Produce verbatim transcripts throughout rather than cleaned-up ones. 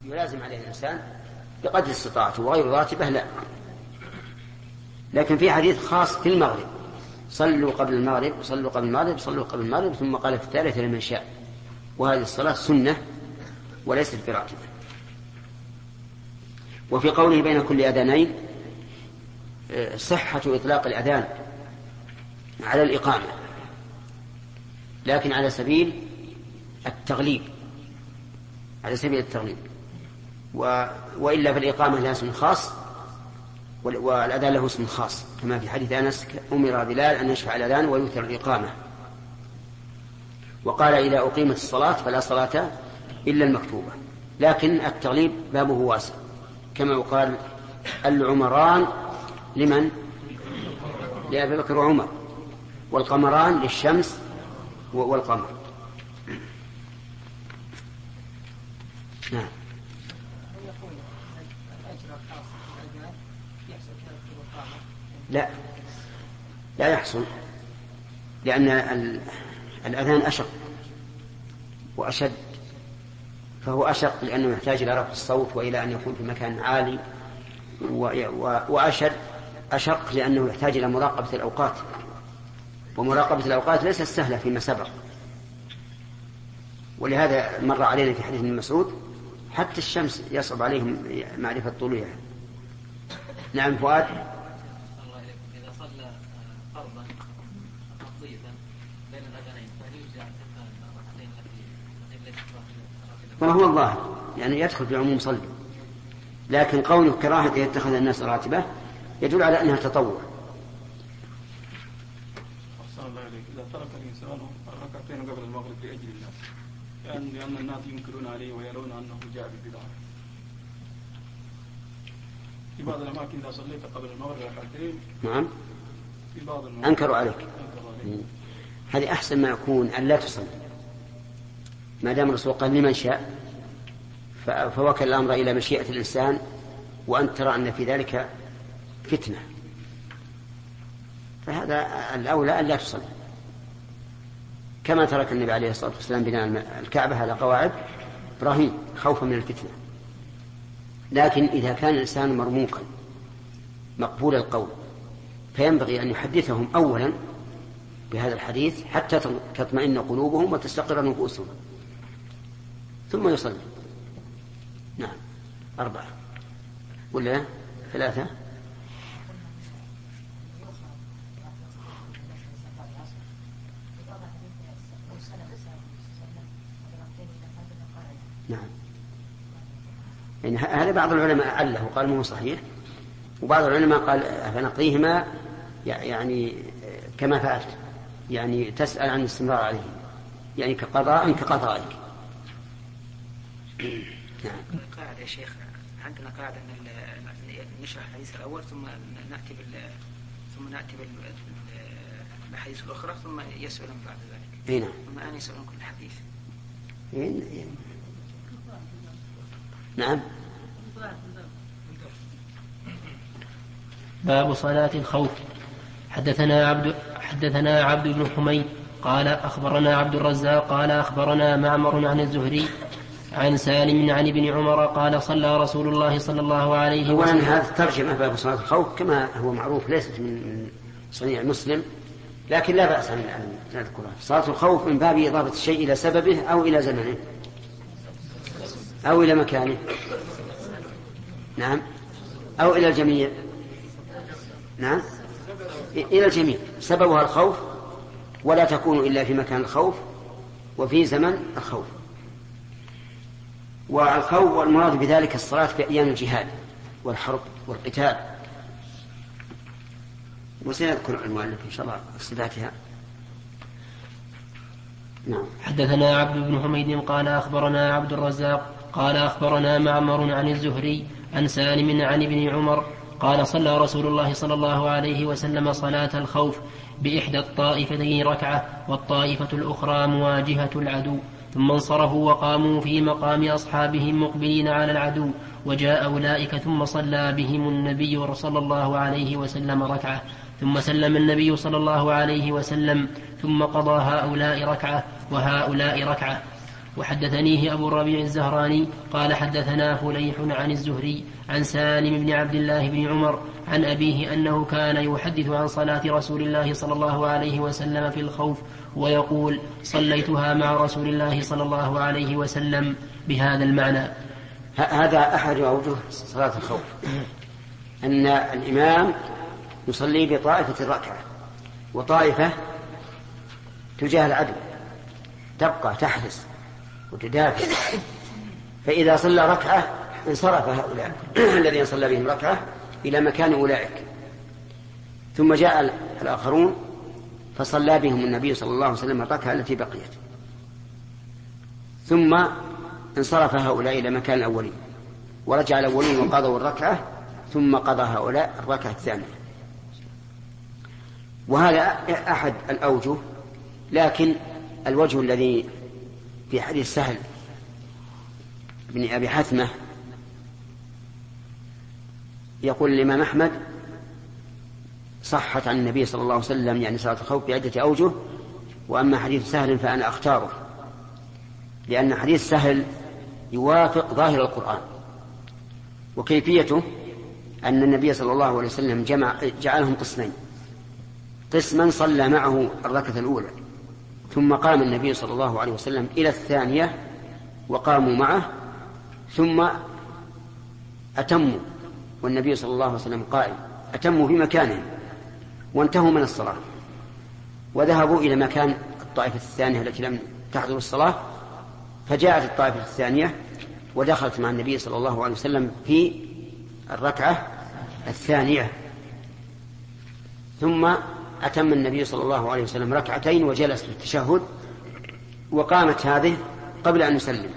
يلازم عليه الإنسان بقدر استطاعته، وغير راتبة لا. لكن في حديث خاص في المغرب: صلوا قبل المغرب صلوا قبل المغرب صلوا قبل المغرب، ثم قال في الثالثة لمن شاء. وهذه الصلاة سنة وليست براتبة. وفي قوله بين كل أذانين صحة إطلاق الأذان على الإقامة، لكن على سبيل التغليب، على سبيل التغليب. و... وإلا فالإقامة لها اسم خاص والأذان له اسم خاص، كما في حديث أنس: أمر بلال أن يشفع الأذان ويوتر الإقامة. وقال: إذا أقيمت الصلاة فلا صلاة إلا المكتوبة. لكن التغليب بابه واسع، كما يقال: العمران لمن؟ لأبي بكر وعمر، والقمران للشمس والقمر. نعم. لا لا يحصل، لأن الأذان أشق وأشد، فهو أشق لأنه يحتاج إلى رفع الصوت وإلى أن يكون في مكان عالي، وأشد أشق لأنه يحتاج إلى مراقبة الأوقات، ومراقبة الأوقات ليست سهلة فيما سبق. ولهذا مر علينا في حديث ابن مسعود: حتى الشمس يصعب عليهم معرفة طلوعها. نعم فؤاد. إذا صلى فرضا خطيئا بين الأذانين فهل يجزع ركعتين كما هو الظاهر، يعني يدخل في عموم صلي. لكن قوله كراهة يتخذ الناس راتبة يدل على أنها تطوع. إذا ترك الإنسان ركعتين قبل المغرب لأجل الناس، لأن, لأن الناس ينكرون عليه ويرون أنه جاء بالبدعة. في بعض الأماكن إذا صليت قبل المغرب ركعتين نعم في بعض أنكروا عليك. هذه أحسن ما يكون أن لا تصلي، ما دام الرسول قال: لمن شاء، فوكل الأمر إلى مشيئة الإنسان، وأنت ترى أن في ذلك فتنة، فهذا الأولى أن لا تصلي. كما ترك النبي عليه الصلاة والسلام بناء الكعبة على قواعد إبراهيم خوفا من الفتنة. لكن إذا كان الإنسان مرموقا مقبول القول، فينبغي أن يحدثهم أولا بهذا الحديث حتى تطمئن قلوبهم وتستقر نفوسهم، ثم يصلي. نعم. أربعة ولا ثلاثة؟ نعم. يعني هذا بعض العلماء عله وقال مو صحيح، وبعض العلماء قال فنقضيهما يعني كما فعلت، يعني تسأل عن الاستمرار عليه، يعني كقضاء كقضائك. نعم. قاعدة يا شيخ، عندنا قاعدة أن نشرح الحديث الأول ثم نأتي بال ثم نأتي بالحديث الأخرى ثم يسألون بعد ذلك. هنا. ثم أن يسألون كل حديث. هنا. نعم. باب صلاة الخوف. حدثنا عبد حدثنا عبد بن حميد قال أخبرنا عبد الرزاق قال أخبرنا معمر عن الزهري عن سالم عن ابن عمر قال صلى رسول الله صلى الله عليه وسلم. أولا هذا الترجمة باب صلاة الخوف كما هو معروف ليست من صنيع مسلم، لكن لا بأس أن نذكرها. صلاة الخوف من باب إضافة الشيء إلى سببه أو إلى زمنه أو إلى مكانه، نعم، أو إلى الجميع، نعم، إلى الجميع. سببها الخوف، ولا تكون إلا في مكان الخوف وفي زمن الخوف. والخوف والمراد بذلك الصلاة في أيام الجهاد والحرب والقتال. وسيذكر المؤلف إن شاء الله صفاتها. نعم. حدثنا عبد بن حميد قال أخبرنا عبد الرزاق قال أخبرنا معمر عن الزهري عن سالم عن ابن عمر قال صلى رسول الله صلى الله عليه وسلم صلاة الخوف بإحدى الطائفتين ركعة والطائفة الأخرى مواجهة العدو، ثم انصرفوا وقاموا في مقام أصحابهم مقبلين على العدو، وجاء أولئك ثم صلى بهم النبي صلى الله عليه وسلم ركعة، ثم سلم النبي صلى الله عليه وسلم، ثم قضى هؤلاء ركعة وهؤلاء ركعة. وحدثنيه أبو الربيع الزهراني قال حدثنا فليح عن الزهري عن سالم بن عبد الله بن عمر عن أبيه أنه كان يحدث عن صلاة رسول الله صلى الله عليه وسلم في الخوف ويقول صليتها مع رسول الله صلى الله عليه وسلم بهذا المعنى. هذا أحد أوجه صلاة الخوف، أن الإمام يصلي بطائفة الركعة وطائفة تجاه العدو تبقى تحرس وتدافع، فإذا صلى ركعة انصرف هؤلاء الذين صلى بهم ركعة إلى مكان أولئك، ثم جاء الآخرون فصلى بهم النبي صلى الله عليه وسلم الركعة التي بقيت، ثم انصرف هؤلاء إلى مكان الأولين ورجع الأولين وقضوا الركعة، ثم قضى هؤلاء الركعة الثانية. وهذا أحد الأوجه، لكن الوجه الذي في حديث سهل بن أبي حثمة يقول الإمام أحمد صحت عن النبي صلى الله عليه وسلم يعني صلاة الخوف بعدة أوجه، وأما حديث سهل فأنا أختاره، لأن حديث سهل يوافق ظاهر القرآن. وكيفيته أن النبي صلى الله عليه وسلم جمع جعلهم قسمين، قسما صلى معه الركعة الأولى ثم قام النبي صلى الله عليه وسلم إلى الثانية وقاموا معه، ثم أتموا والنبي صلى الله عليه وسلم قائم، أتموا في مكانهم وانتهوا من الصلاة وذهبوا إلى مكان الطائفة الثانية التي لم تحضر الصلاة، فجاءت الطائفة الثانية ودخلت مع النبي صلى الله عليه وسلم في الركعة الثانية، ثم أتم النبي صلى الله عليه وسلم ركعتين وجلس في التشهد، وقامت هذه قبل أن يسلم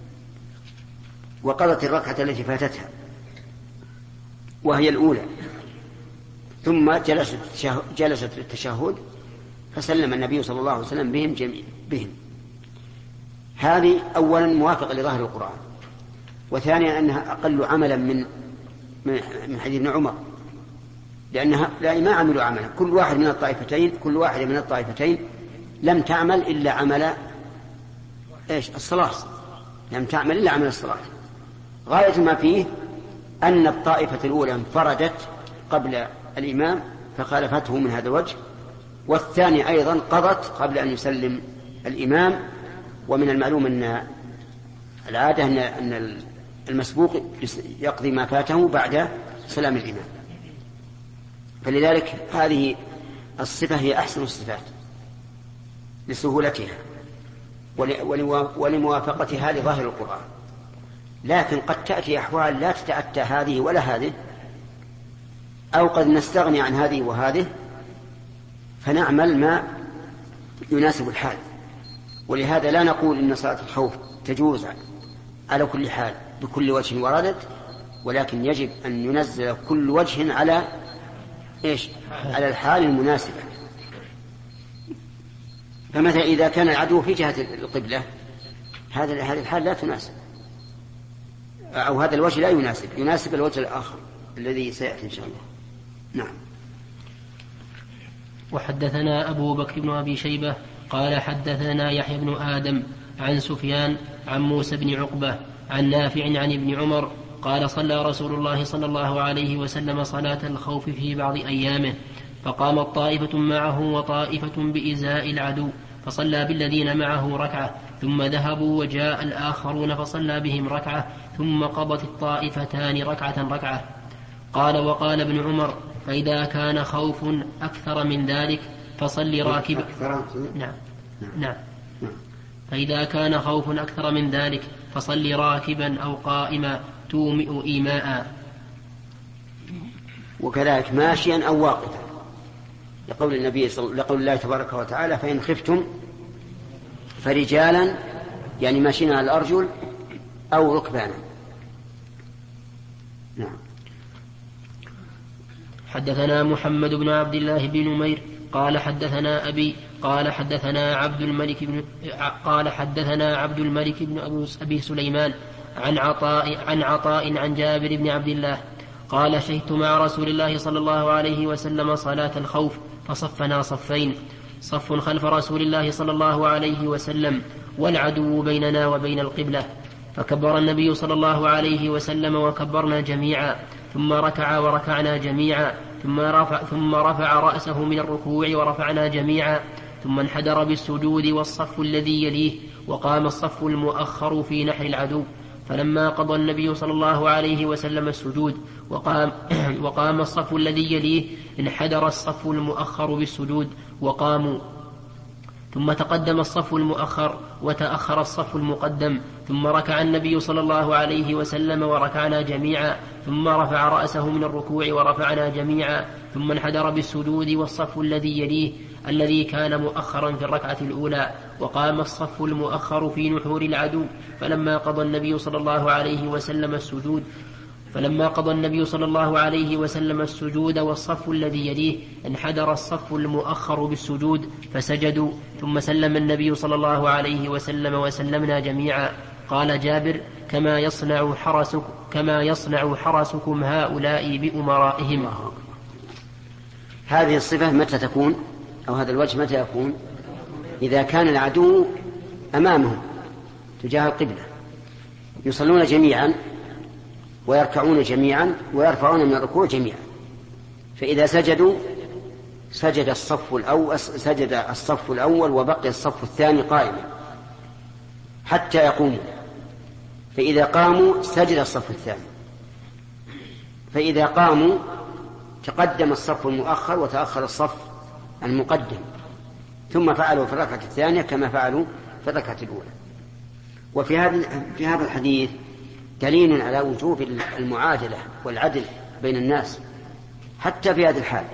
وقضت الركعة التي فاتتها وهي الأولى، ثم جلست جلست في التشهد فسلم النبي صلى الله عليه وسلم بهم جميع بهم. هذه أولا موافقة لظاهر القرآن، وثانيا أنها أقل عملا من من حديث ابن عمر، لأنها لا ما عملوا عملا، كل واحد من الطائفتين كل واحدة من الطائفتين لم تعمل إلا عمل إيش الصلاة، لم تعمل إلا عمل الصلاة. غاية ما فيه أن الطائفة الأولى انفردت قبل الإمام فخالفته من هذا الوجه، والثاني أيضا قضت قبل أن يسلم الإمام. ومن المعلوم أن العادة أن المسبوق يقضي ما فاته بعد سلام الإمام، فلذلك هذه الصفة هي أحسن الصفات لسهولتها ولموافقتها لظاهر القرآن. لكن قد تأتي أحوال لا تتأتى هذه ولا هذه، أو قد نستغني عن هذه وهذه فنعمل ما يناسب الحال. ولهذا لا نقول إن صلاة الخوف تجوز على كل حال بكل وجه وردت، ولكن يجب أن ينزل كل وجه على إيش؟ على الحال المناسبة. فمثلا إذا كان العدو في جهة القبلة هذا هذه الحال لا تناسب، أو هذا الوجه لا يناسب، يناسب الوجه الآخر الذي سيأتي إن شاء الله. نعم. وحدثنا أبو بكر بن أبي شيبة قال حدثنا يحيى بن آدم عن سفيان عن موسى بن عقبة عن نافع عن ابن عمر قال صلى رسول الله صلى الله عليه وسلم صلاة الخوف في بعض أيامه، فقامت طائفة معه وطائفة بإزاء العدو فصلى بالذين معه ركعة، ثم ذهبوا وجاء الآخرون فصلى بهم ركعة، ثم قضت الطائفتان ركعة ركعة. قال وقال ابن عمر فإذا كان خوف أكثر من ذلك فصل راكبا. نعم. نعم. فإذا كان خوف أكثر من ذلك فصل راكبا أو قائما تومئ إيماء. وكذلك ماشيا أو واقفا، لقول النبي صلى لقول الله تبارك وتعالى فإن خفتم فرجالا، يعني ماشيين على الأرجل أو ركبانا. نعم. حدثنا محمد بن عبد الله بن نمير قال حدثنا أبي قال حدثنا عبد الملك بن قال حدثنا عبد الملك بن أبي سليمان عن عطاء عن عطاء عن جابر بن عبد الله قال شهدت مع رسول الله صلى الله عليه وسلم صلاة الخوف فصفنا صفين، صف خلف رسول الله صلى الله عليه وسلم والعدو بيننا وبين القبلة. فكبر النبي صلى الله عليه وسلم وكبرنا جميعا، ثم ركع وركعنا جميعا، ثم رفع, ثم رفع رأسه من الركوع ورفعنا جميعا، ثم انحدر بالسجود والصف الذي يليه، وقام الصف المؤخر في نحر العدو. فلما قضى النبي صلى الله عليه وسلم السجود وقام, وقام الصف الذي يليه، انحدر الصف المؤخر بالسجود وقاموا، ثم تقدم الصف المؤخر وتأخر الصف المقدم، ثم ركع النبي صلى الله عليه وسلم وركعنا جميعا، ثم رفع رأسه من الركوع ورفعنا جميعا، ثم انحدر بالسجود والصف الذي يليه الذي كان مؤخرا في الركعة الأولى، وقام الصف المؤخر في نحور العدو. فلما قضى النبي صلى الله عليه وسلم السجود فلما قضى النبي صلى الله عليه وسلم السجود والصف الذي يليه، انحدر الصف المؤخر بالسجود فسجدوا، ثم سلم النبي صلى الله عليه وسلم وسلمنا جميعا. قال جابر: كما يصنع حرسك كما يصنع حرسكم هؤلاء بأمرائهم. هذه الصفة متى تكون، أو هذا الوجه متى يكون؟ إذا كان العدو أمامهم تجاه القبلة، يصلون جميعا ويركعون جميعا ويرفعون من الركوع جميعا، فإذا سجدوا سجد الصف الأول سجد الصف الأول وبقي الصف الثاني قائما حتى يقوموا، فإذا قاموا سجد الصف الثاني، فإذا قاموا تقدم الصف المؤخر وتأخر الصف المقدم، ثم فعلوا في الركعة الثانية كما فعلوا في الركعة الأولى. وفي هذا في هذا الحديث دليل على وجوب المعادلة والعدل بين الناس حتى في هذه الحال،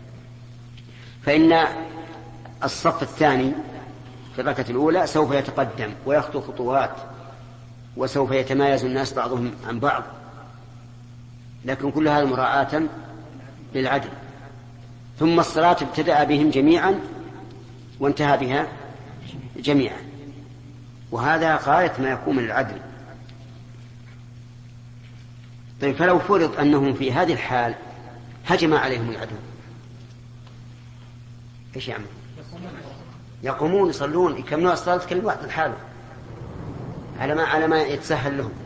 فإن الصف الثاني في الركعة الأولى سوف يتقدم ويخطو خطوات وسوف يتمايز الناس بعضهم عن بعض، لكن كل هذا مراعاة للعدل. ثم الصلاة ابتدأ بهم جميعا وانتهى بها جميعا، وهذا غاية ما يكون من العدل. طيب، فلو فرض أنهم في هذه الحال هجم عليهم العدو، إيش يعمل؟ يقومون يصلون يكملون الصلاة كل واحد الحال على ما على ما يتسهل لهم.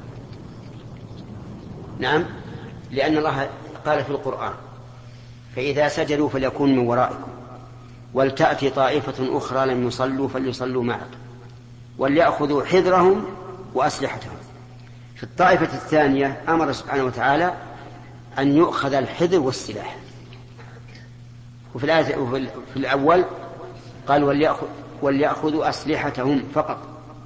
نعم، لأن الله قال في القرآن: فإذا سجدوا فليكون من ورائكم ولتأتي طائفة أخرى لم يصلوا فليصلوا معك وليأخذوا حذرهم وأسلحتهم. في الطائفة الثانية أمر سبحانه وتعالى أن يؤخذ الحذر والسلاح، وفي الآية في الأول قال وليأخذ وليأخذوا أسلحتهم فقط،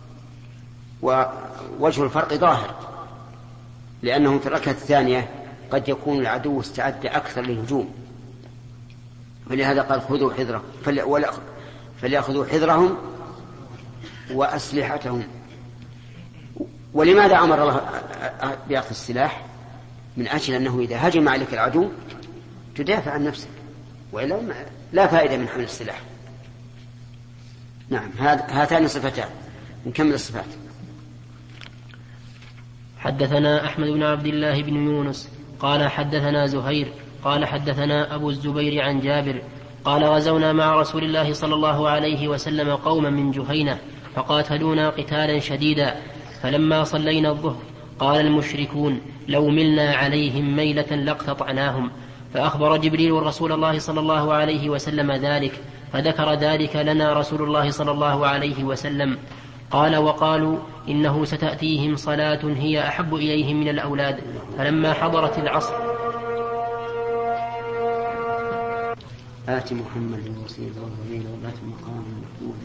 ووجه الفرق ظاهر، لأنهم في الركعة الثانية قد يكون العدو استعد أكثر للهجوم، ولهذا قال خذوا حذرهم فليأخذوا حذرهم وأسلحتهم. ولماذا أمر الله بأخذ السلاح؟ من أجل أنه إذا هجم عليك العدو تدافع عن نفسك، وإلا لا فائدة من حمل السلاح. نعم، هاتان صفتان. نكمل الصفات. حدثنا أحمد بن عبد الله بن يونس قال حدثنا زهير قال حدثنا أبو الزبير عن جابر قال: غزونا مع رسول الله صلى الله عليه وسلم قوما من جهينة فقاتلونا قتالا شديدا، فلما صلينا الظهر قال المشركون: لو ملنا عليهم ميلة لاقتطعناهم. فأخبر جبريل رسول الله صلى الله عليه وسلم ذلك، فذكر ذلك لنا رسول الله صلى الله عليه وسلم. قال: وقالوا إنه ستأتيهم صلاة هي أحب إليهم من الأولاد. فلما حضرت العصر آت محمد الوسيلة والفضيلة وآت مقام محمود.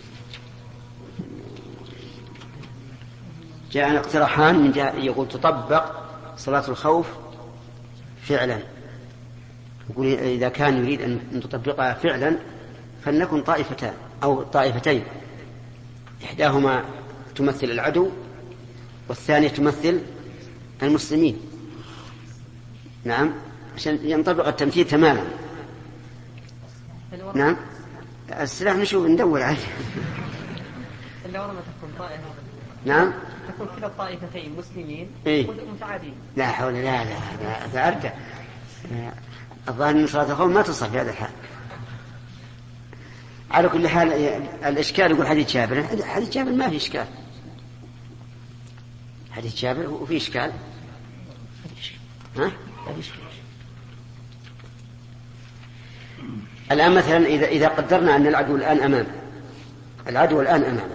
جاءنا اقتراحان من جاء يقول تطبق صلاة الخوف فعلا، يقول إذا كان يريد أن تطبقها فعلا فلنكن طائفتان أو طائفتين، إحداهما تمثل العدو والثانية تمثل المسلمين. نعم، عشان ينطبق التمثيل تماما. نعم، السلاح نشوف ندور عليه. إلا ورا ما تكون طائفة. نعم، تكون كلا الطائفتين مسلمين إيه؟ ومتعادين. لا حول لا لا لا فأرجع. الظاهر أن صلاة الخوف ما تصح في هذا الحال. على كل حال الإشكال يقول حديث جابر، حديث جابر ما في إشكال، حديث جابر وفي إشكال، ها؟ الآن مثلا إذا إذا قدرنا أن العدو الآن أمام العدو الآن أمام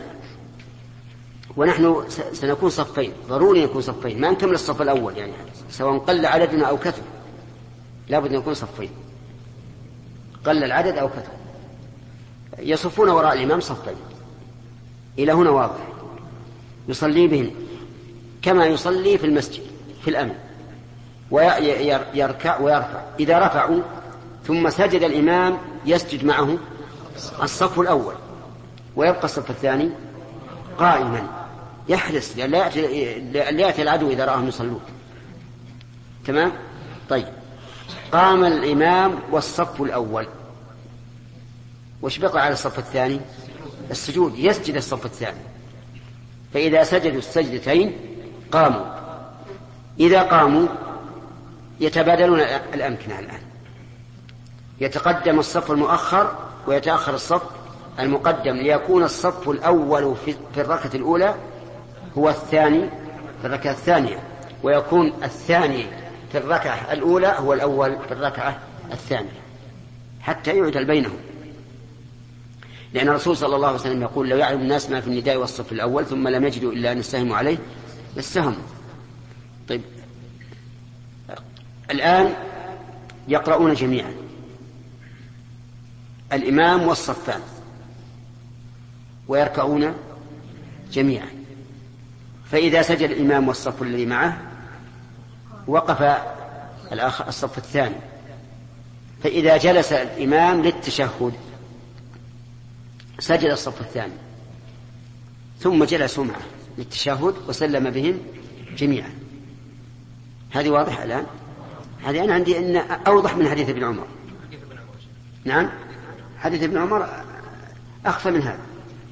ونحن سنكون صفين، ضروري نكون صفين، ما نكمل الصف الأول يعني سواء قل عددنا أو كثر، لابد أن نكون صفين، قل العدد أو كثر. يصفون وراء الإمام صفين، إلى هنا واضح، يصلي بهم كما يصلي في المسجد في الأمن، ويركع ويرفع. إذا رفعوا ثم سجد الإمام يسجد معه الصف الأول، ويبقى الصف الثاني قائما يحرص لا يأتي العدو إذا رآهم يصلون. تمام؟ طيب، قام الإمام والصف الأول، وش بقى على الصف الثاني؟ السجود، يسجد الصف الثاني. فإذا سجدوا السجدتين قاموا. إذا قاموا يتبادلون الأمكنة الآن، يتقدم الصف المؤخر ويتأخر الصف المقدم، ليكون الصف الأول في الركعة الأولى هو الثاني في الركعة الثانية، ويكون الثاني في الركعة الأولى هو الأول في الركعة الثانية، حتى يعدل بينهم. لأن الرسول صلى الله عليه وسلم يقول: لو يعلم الناس ما في النداء والصف الأول ثم لم يجدوا إلا أن يستهموا عليه لاستهموا. طيب، الآن يقرؤون جميعا الإمام والصفان، ويركعون جميعا. فإذا سجد الإمام والصف الذي معه وقف الآخر الصف الثاني. فإذا جلس الإمام للتشهد سجد الصف الثاني، ثم جلسوا معه للتشهد وسلم بهم جميعا. هذه واضحة الآن؟ هذه أنا عندي أن أوضح من حديث ابن عمر. نعم، حديث ابن عمر أخفى من هذا.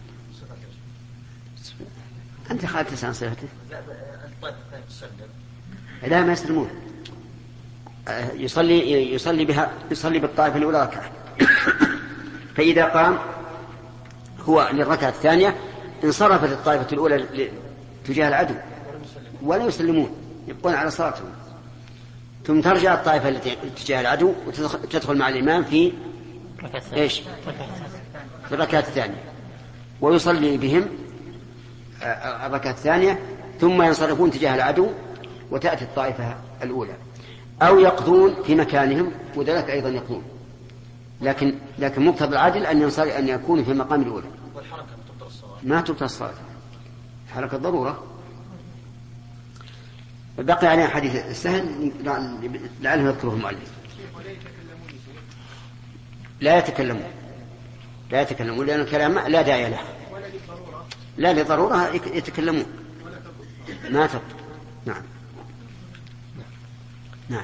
أنت خالد تسعى صيغته؟ لا، ما يسلمون. يصلي يصلي بها يصلي بالطائفة الأولى ركعة. فإذا قام هو للركعة الثانية انصرفت الطائفة الأولى تجاه العدو ولا يسلمون، يبقون على صلاتهم. ثم ترجع الطائفة التي تجاه العدو وتدخل مع الإمام في إيش؟ في الركعة الثانية، ويصلي بهم الركعة الثانية، ثم ينصرفون تجاه العدو وتأتي الطائفة الأولى، أو يقضون في مكانهم، وذلك أيضا يقضون، لكن لكن مقتضى العدل أن ينصرف أن يكونوا في المقام الأولى. والحركة تبطل الصلاة؟ ما تبطل الصلاة، حركة ضرورة. بقي علينا حديث السهل لعله يذكره المؤلف. لا يتكلمون لا يتكلمون لأن الكلام لا داعي له، لا لضرورة يتكلمون ما تبطل. نعم نعم.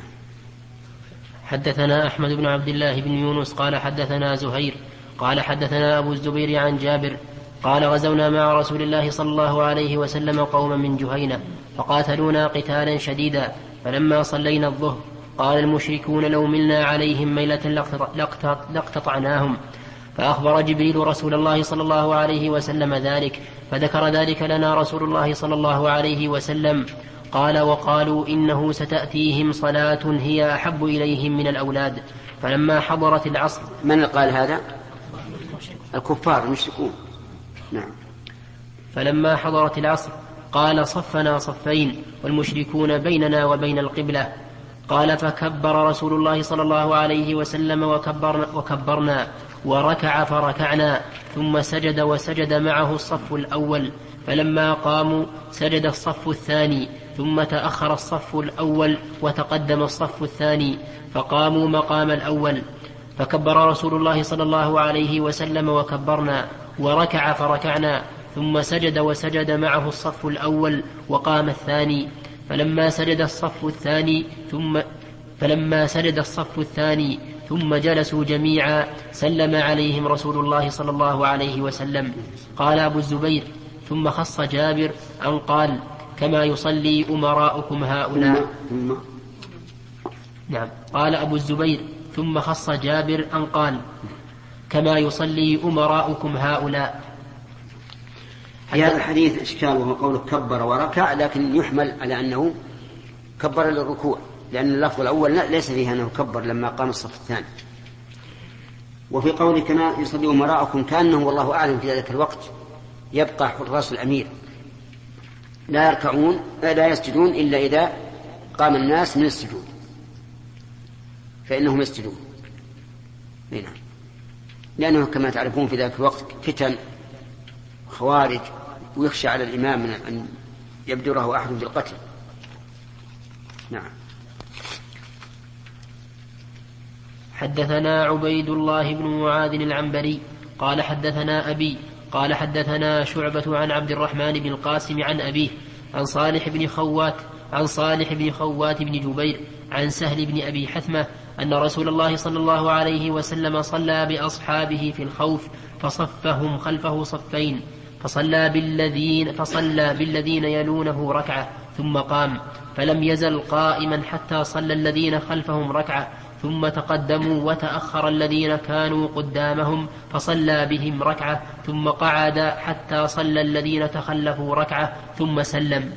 حدثنا أحمد بن عبد الله بن يونس قال حدثنا زهير قال حدثنا أبو الزبير عن جابر قال: غزونا مع رسول الله صلى الله عليه وسلم قوما من جهينة فقاتلونا قتالا شديدا، فلما صلينا الظهر قال المشركون: لو ملنا عليهم ميلة لاقتطعناهم. فأخبر جبريل رسول الله صلى الله عليه وسلم ذلك، فذكر ذلك لنا رسول الله صلى الله عليه وسلم. قال: وقالوا إنه ستأتيهم صلاة هي أحب إليهم من الأولاد. فلما حضرت العصر. من قال هذا؟ الكفار المشركون. نعم. فلما حضرت العصر قال: صفنا صفين والمشركون بيننا وبين القبلة. قال: فكبر رسول الله صلى الله عليه وسلم وكبرنا, وكبرنا وركع فركعنا، ثم سجد وسجد معه الصف الأول. فلما قاموا سجد الصف الثاني، ثم تأخر الصف الأول وتقدم الصف الثاني، فقاموا مقام الأول. فكبر رسول الله صلى الله عليه وسلم وكبرنا وركع فركعنا، ثم سجد وسجد معه الصف الأول وقام الثاني. فلما سجد الصف الثاني ثم فلما سجد الصف الثاني ثم جلسوا جميعا سلم عليهم رسول الله صلى الله عليه وسلم. قال أبو الزبير: ثم خص جابر أن قال: كما يصلي أمراؤكم هؤلاء. نعم. قال أبو الزبير: ثم خص جابر أن قال: كما يصلي أمراؤكم هؤلاء. في هذا الحديث إشكال وهو قوله كبر وركع، لكن يحمل على أنه كبر للركوع، لأن اللفظ الأول ليس فيه أنه كبر لما قام الصف الثاني. وفي قوله كما يصلي أمراءكم كأنه والله أعلم في ذلك الوقت يبقى حراس الأمير لا يركعون لا يسجدون إلا إذا قام الناس من السجود فإنهم يسجدون، لأنه كما تعرفون في ذلك الوقت فتن خوارج ويخشى على الإمام من أن يبدره أحد بالقتل. نعم. حدثنا عبيد الله بن معاذ العنبري قال حدثنا أبي قال حدثنا شعبة عن عبد الرحمن بن القاسم عن أبيه عن صالح بن خوات عن صالح بن خوات بن جبير عن سهل بن أبي حثمة أن رسول الله صلى الله عليه وسلم صلى بأصحابه في الخوف فصفهم خلفه صفين فصلى بالذين, فصلى بالذين يلونه ركعة ثم قام فلم يزل قائما حتى صلى الذين خلفهم ركعة ثم تقدموا وتأخر الذين كانوا قدامهم فصلى بهم ركعة ثم قعد حتى صلى الذين تخلفوا ركعة ثم سلم.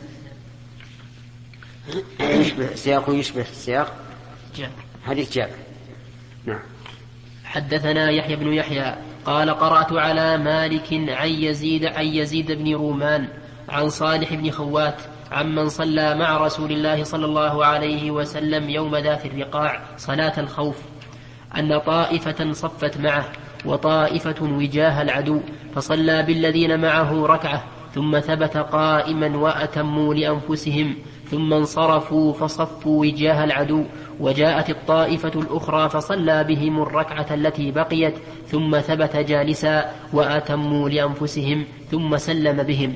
يشبه سياق يشبه السياق حديث جابر. نعم. حدثنا يحيى بن يحيى قال قرأت على مالك عن يزيد عن يزيد بن رومان عن صالح بن خوات عمن صلى مع رسول الله صلى الله عليه وسلم يوم ذات الرقاع صلاة الخوف أن طائفة صفت معه وطائفة وجاه العدو فصلى بالذين معه ركعة ثم ثبت قائما وأتموا لأنفسهم ثم انصرفوا فصفوا وجاه العدو وجاءت الطائفة الأخرى فصلى بهم الركعة التي بقيت ثم ثبت جالسا وأتموا لأنفسهم ثم سلم بهم.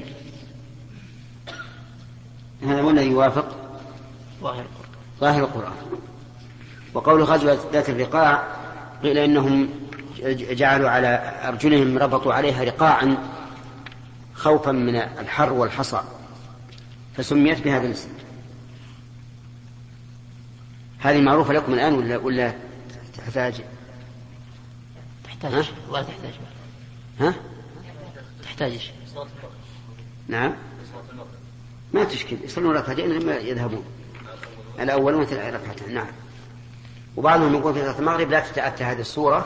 هذا هو الذي يوافق ظاهر القرآن. وقول غزوة ذات الرقاع قيل إنهم جعلوا على أرجلهم ربطوا عليها رقاعا خوفا من الحر والحصى فسميت بهذا الاسم. هذه معروفة لكم الآن ولا ولا تحتاج؟ تحتاج والله تحتاج. ها؟ تحتاج. نعم. ما تشكل يصلون ركعتين لما يذهبون الأول مثل ركعتين. نعم. وبعضهم يقول في صلاة المغرب لا تتأتى هذه الصورة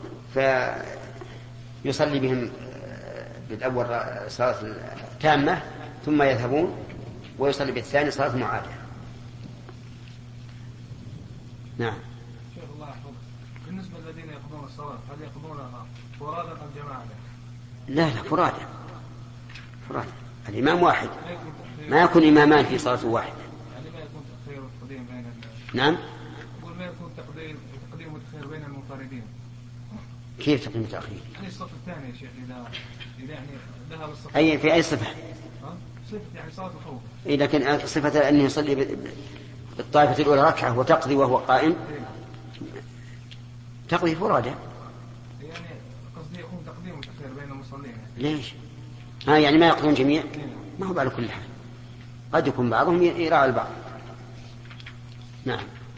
فيصلي بهم بالأول صلاة تامة ثم يذهبون ويصلي بالثاني صلاة معادة. نعم. شيخ الله يحفظك، بالنسبة للذين يقضون الصلاة هل يقضونها فرادى أم جماعة؟ لا لا فرادى فرادى. الإمام واحد ما يكون إمامان في صلاة واحدة. يعني ما يكون تأخير وتقديم بين نعم. يقول ما يكون تقديم تقديم وتأخير بين المنفردين. كيف تقديم وتأخير؟ يعني الصف الثاني يا شيخ إذا إذا يعني ذهب الصف. أي في أي صفة؟ صفة يعني صلاة الخوف. إذا كان صفة أنه يصلي بالطائفة الأولى ركعة وتقضي وهو قائم تقضي فرادى. يعني قصدي يكون تقديم وتأخير بين المصلين. ليش؟ ها يعني ما يقضون جميع؟ ما هو على كل حال قد يكون بعضهم يراعي البعض. نعم.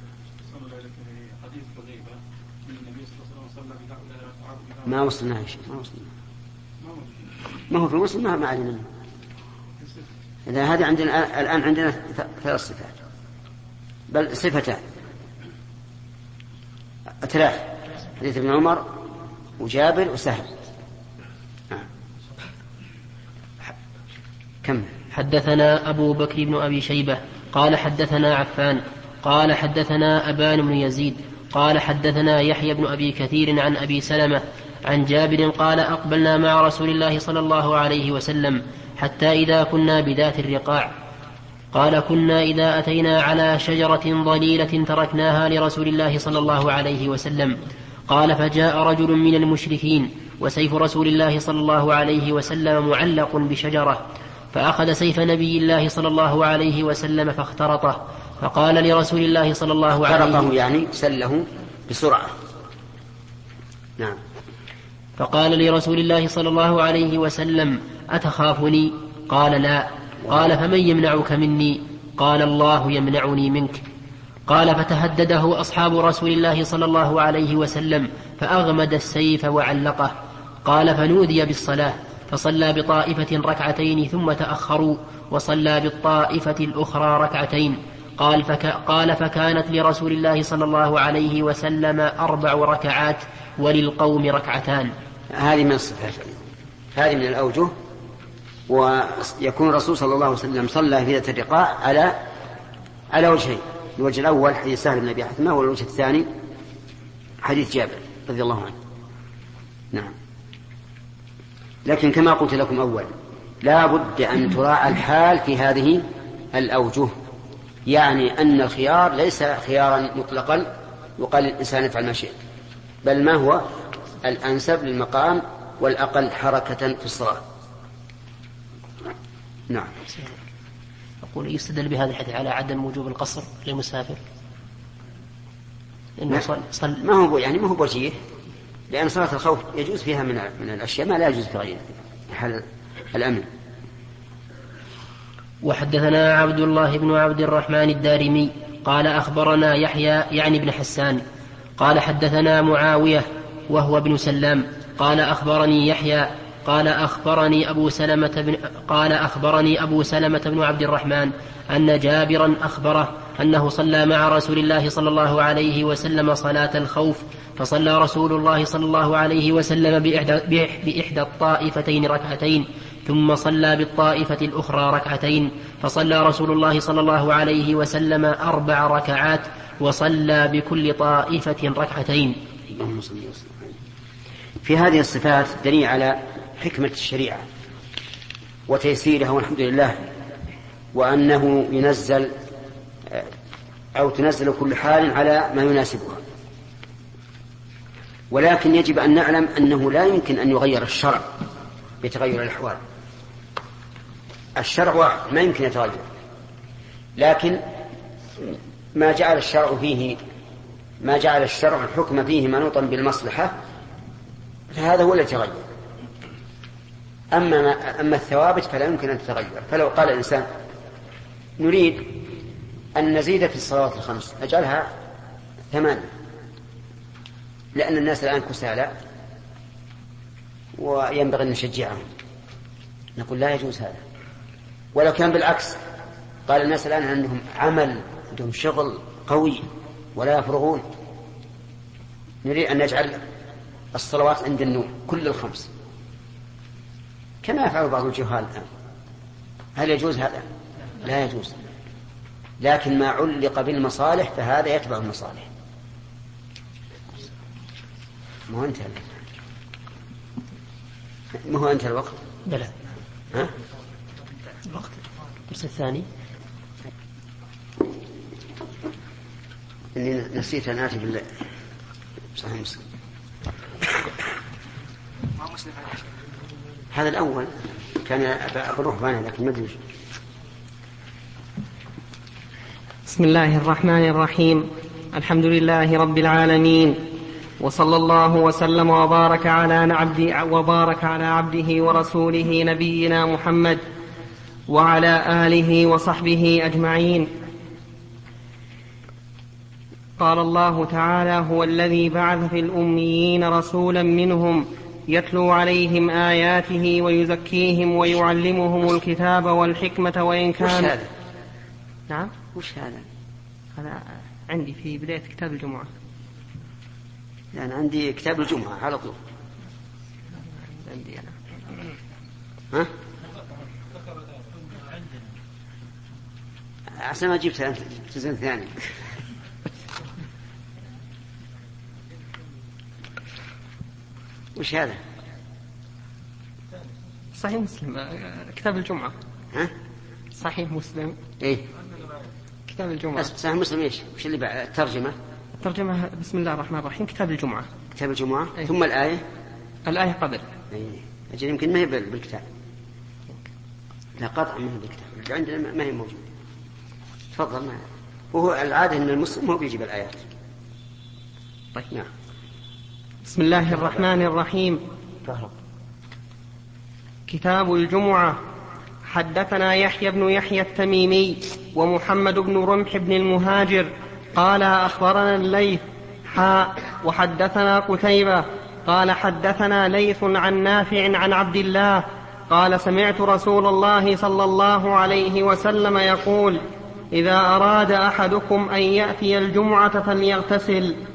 ما وصلنا يا شيخ ما وصلنا ما هو في الوصل ما ما علينا منه. إذا هذا عندنا الآن عندنا ثلاث صفات بل صفتان ثلاث حديث ابن عمر وجابر وسهل. نعم. كم. حدثنا أبو بكر بن أبي شيبة قال حدثنا عفان قال حدثنا أبان بن يزيد قال حدثنا يحيى بن أبي كثير عن أبي سلمة عن جابر قال أقبلنا مع رسول الله صلى الله عليه وسلم حتى إذا كنا بذات الرقاع قال كنا إذا أتينا على شجرة ضليلة تركناها لرسول الله صلى الله عليه وسلم قال فجاء رجل من المشركين وسيف رسول الله صلى الله عليه وسلم معلق بشجرة فأخذ سيف نبي الله صلى الله عليه وسلم فاخترطه فقال لرسول الله صلى الله عليه وسلم يعني سله بسرعة. نعم. فقال لرسول الله صلى الله عليه وسلم أتخافني؟ قال لا. قال فمن يمنعك مني؟ قال الله يمنعني منك. قال فتهدده أصحاب رسول الله صلى الله عليه وسلم فأغمد السيف وعلقه. قال فنودي بالصلاة فصلى بطائفة ركعتين ثم تأخروا وصلى بالطائفة الأخرى ركعتين. قال, فك قال فكانت لرسول الله صلى الله عليه وسلم أربع ركعات وللقوم ركعتان. هذه من الصفات، هذه من الأوجه. ويكون الرسول صلى الله عليه وسلم صلى في ذات الرقاع على على وجهين: الوجه الأول حديث سهل بن أبي حثمة، والوجه الثاني حديث جابر رضي الله عنه. نعم. لكن كما قلت لكم أول، لا بد أن تراعى الحال في هذه الأوجه، يعني أن الخيار ليس خيارا مطلقا وقال الإنسان يفعل ما شئ، بل ما هو الأنسب للمقام والأقل حركة في الصلاة. نعم. أقول يستدل بهذا الحديث على عدم وجوب القصر للمسافر، إنه صل... صل... ما هو يعني ما هو وجيه، لأن صلاة الخوف يجوز فيها من من الأشياء ما لا يجوز في غيرها في حال الأمن. وحدثنا عبد الله بن عبد الرحمن الدارمي قال أخبرنا يحيى يعني بن حسان قال حدثنا معاوية وهو ابن سلام قال أخبرني يحيى قال أخبرني أبو سلمة بن قال أخبرني أبو سلمة بن عبد الرحمن أن جابرا أخبره أنه صلى مع رسول الله صلى الله عليه وسلم صلاة الخوف، فصلى رسول الله صلى الله عليه وسلم بإحدى, بإحدى الطائفتين ركعتين، ثم صلى بالطائفة الأخرى ركعتين، فصلى رسول الله صلى الله عليه وسلم أربع ركعات وصلى بكل طائفة ركعتين. في هذه الصفات دليل على حكمة الشريعة وتيسيرها والحمد لله، وأنه ينزل أو تنزل كل حال على ما يناسبها. ولكن يجب أن نعلم أنه لا يمكن أن يغير الشرع بتغير الأحوال. الشرع ما يمكن يتغير، لكن ما جعل الشرع فيه ما جعل الشرع الحكم فيه منوطا بالمصلحة فهذا هو الذي يتغير. أما, ما أما الثوابت فلا يمكن أن تتغير. فلو قال الإنسان نريد أن نزيد في الصلوات الخمس نجعلها ثمانية لأن الناس الآن كسالى وينبغي أن نشجعهم، نقول لا يجوز هذا. ولو كان بالعكس قال الناس الآن عندهم عمل عندهم شغل قوي ولا يفرغون، نريد أن نجعل الصلوات عند النوم كل الخمس كما يفعل بعض الجهال الآن. هل يجوز هذا؟ لا يجوز. لكن ما علق بالمصالح فهذا يتبع المصالح. ما هو انتهى ما هو انتهى الوقت؟ بلى. ها؟ الوقت الدرس الثاني. إني نسيت أن آتي بالله. صحيح مسلم. هذا الأول كان بروح معنا لكن ما أدري. بسم الله الرحمن الرحيم. الحمد لله رب العالمين، وصلى الله وسلم وبارك على عبد وبارك على عبده ورسوله نبينا محمد وعلى آله وصحبه أجمعين. قال الله تعالى: هو الذي بعث في الأميين رسولا منهم يتلو عليهم آياته ويزكيهم ويعلمهم الكتاب والحكمة وإن كان. وش هذا؟ نعم. وش هذا؟ هذا عندي في بداية كتاب الجمعة. يعني عندي كتاب الجمعة على طول. عندي أنا. ها؟ عشان ما جبت جزء ثاني. وش هذا؟ صحيح مسلم، كتاب الجمعة. ها؟ صحيح مسلم. إيه. كتاب الجمعة. صحيح مسلم إيش؟ وش اللي بعد الترجمة؟ الترجمة بسم الله الرحمن الرحيم كتاب الجمعة. كتاب الجمعة. أيه. ثم الآية. الآية قبل. إيه. أجل يمكن ما هي بالكتاب. لا قطع ما هي بالكتاب. عندنا ما هي موجودة. تفضل معي. وهو العادة أن المسلم هو بيجيب الآيات. طيب. نعم. بسم الله الرحمن الرحيم. كتاب الجمعة. حدثنا يحيى بن يحيى التميمي ومحمد بن رمح بن المهاجر قال أخبرنا الليث حاء وحدثنا قتيبة قال حدثنا ليث عن نافع عن عبد الله قال سمعت رسول الله صلى الله عليه وسلم يقول إذا أراد أحدكم أن يأتي الجمعة فليغتسل